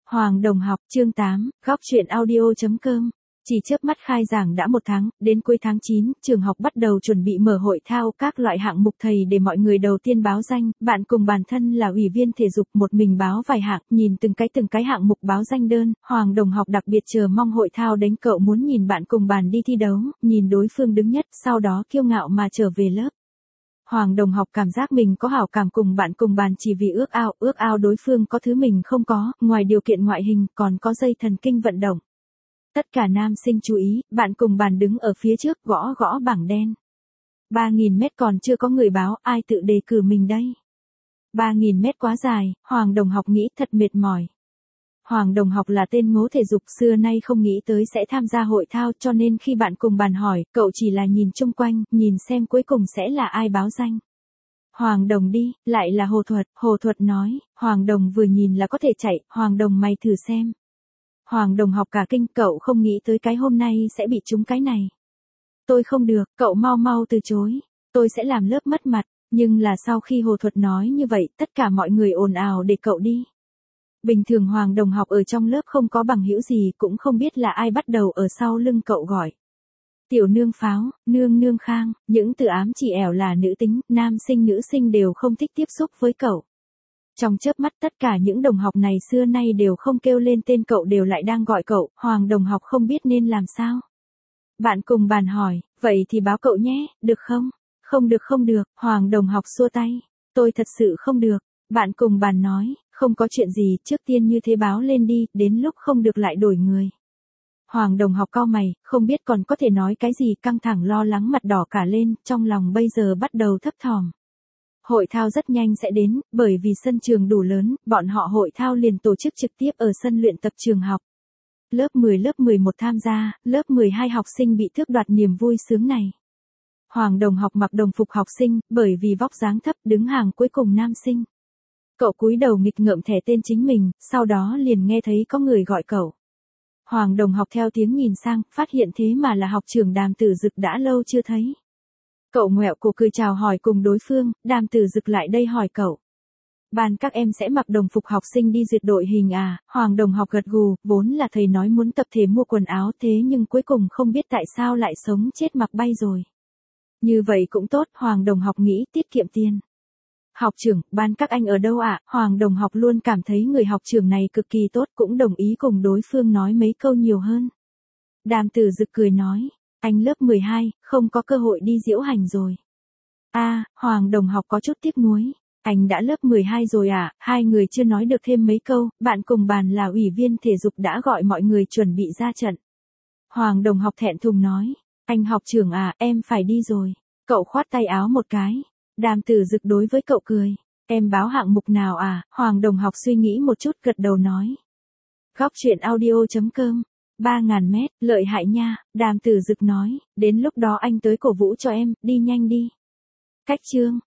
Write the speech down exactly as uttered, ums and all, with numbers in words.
Hoàng Đồng học, chương tám, góc truyện audio.com. Chỉ chớp mắt khai giảng đã một tháng, đến cuối tháng chín, trường học bắt đầu chuẩn bị mở hội thao các loại hạng mục thầy để mọi người đầu tiên báo danh, bạn cùng bản thân là ủy viên thể dục một mình báo vài hạng, nhìn từng cái từng cái hạng mục báo danh đơn, Hoàng Đồng học đặc biệt chờ mong hội thao đánh cậu muốn nhìn bạn cùng bàn đi thi đấu, nhìn đối phương đứng nhất, sau đó kiêu ngạo mà trở về lớp. Hoàng Đồng học cảm giác mình có hảo cảm cùng bạn cùng bàn chỉ vì ước ao, ước ao đối phương có thứ mình không có, ngoài điều kiện ngoại hình còn có dây thần kinh vận động. Tất cả nam sinh chú ý, bạn cùng bàn đứng ở phía trước gõ gõ bảng đen. ba nghìn mét còn chưa có người báo, ai tự đề cử mình đây? ba nghìn mét quá dài, Hoàng Đồng học nghĩ thật mệt mỏi. Hoàng Đồng học là tên ngố thể dục xưa nay không nghĩ tới sẽ tham gia hội thao cho nên khi bạn cùng bàn hỏi, cậu chỉ là nhìn chung quanh, nhìn xem cuối cùng sẽ là ai báo danh. Hoàng Đồng đi, lại là Hồ Thuật, Hồ Thuật nói, Hoàng Đồng vừa nhìn là có thể chạy, Hoàng Đồng mày thử xem. Hoàng Đồng học cả kinh, cậu không nghĩ tới cái hôm nay sẽ bị trúng cái này. Tôi không được, cậu mau mau từ chối, tôi sẽ làm lớp mất mặt, nhưng là sau khi Hồ Thuật nói như vậy, tất cả mọi người ồn ào để cậu đi. Bình thường Hoàng Đồng học ở trong lớp không có bằng hữu gì cũng không biết là ai bắt đầu ở sau lưng cậu gọi. Tiểu nương pháo, nương nương khang, những từ ám chỉ ẻo là nữ tính, nam sinh nữ sinh đều không thích tiếp xúc với cậu. Trong chớp mắt tất cả những đồng học này xưa nay đều không kêu lên tên cậu đều lại đang gọi cậu, Hoàng Đồng học không biết nên làm sao. Bạn cùng bàn hỏi, vậy thì báo cậu nhé, được không? Không được không được, Hoàng Đồng học xua tay, tôi thật sự không được. Bạn cùng bàn nói, không có chuyện gì, trước tiên như thế báo lên đi, đến lúc không được lại đổi người. Hoàng Đồng học cau mày, không biết còn có thể nói cái gì, căng thẳng lo lắng mặt đỏ cả lên, trong lòng bây giờ bắt đầu thấp thỏm. Hội thao rất nhanh sẽ đến, bởi vì sân trường đủ lớn, bọn họ hội thao liền tổ chức trực tiếp ở sân luyện tập trường học. Lớp mười lớp mười một tham gia, lớp mười hai học sinh bị tước đoạt niềm vui sướng này. Hoàng Đồng học mặc đồng phục học sinh, bởi vì vóc dáng thấp đứng hàng cuối cùng nam sinh. Cậu cúi đầu nghịch ngợm thẻ tên chính mình, sau đó liền nghe thấy có người gọi cậu. Hoàng Đồng học theo tiếng nhìn sang, phát hiện thế mà là học trưởng Đàm Tử Dực đã lâu chưa thấy. Cậu ngoẹo cổ cười chào hỏi cùng đối phương, Đàm Tử Dực lại đây hỏi cậu. Ban các em sẽ mặc đồng phục học sinh đi duyệt đội hình à, Hoàng Đồng học gật gù, vốn là thầy nói muốn tập thể mua quần áo thế nhưng cuối cùng không biết tại sao lại sống chết mặc bay rồi. Như vậy cũng tốt, Hoàng Đồng học nghĩ tiết kiệm tiền. Học trưởng, ban các anh ở đâu ạ? À? Hoàng Đồng học luôn cảm thấy người học trưởng này cực kỳ tốt cũng đồng ý cùng đối phương nói mấy câu nhiều hơn. Đàm Tử Dực cười nói, anh lớp mười hai, không có cơ hội đi diễu hành rồi. A, à, Hoàng Đồng học có chút tiếc nuối. Anh đã lớp mười hai rồi à? Hai người chưa nói được thêm mấy câu, bạn cùng bàn là ủy viên thể dục đã gọi mọi người chuẩn bị ra trận. Hoàng Đồng học thẹn thùng nói, anh học trưởng à, em phải đi rồi. Cậu khoát tay áo một cái. Đàm Tử Dực đối với cậu cười, em báo hạng mục nào à? Hoàng Đồng học suy nghĩ một chút gật đầu nói. Góc truyện audio.com, ba ngàn mét, lợi hại nha, Đàm Tử Dực nói, đến lúc đó anh tới cổ vũ cho em, đi nhanh đi. Cách chương.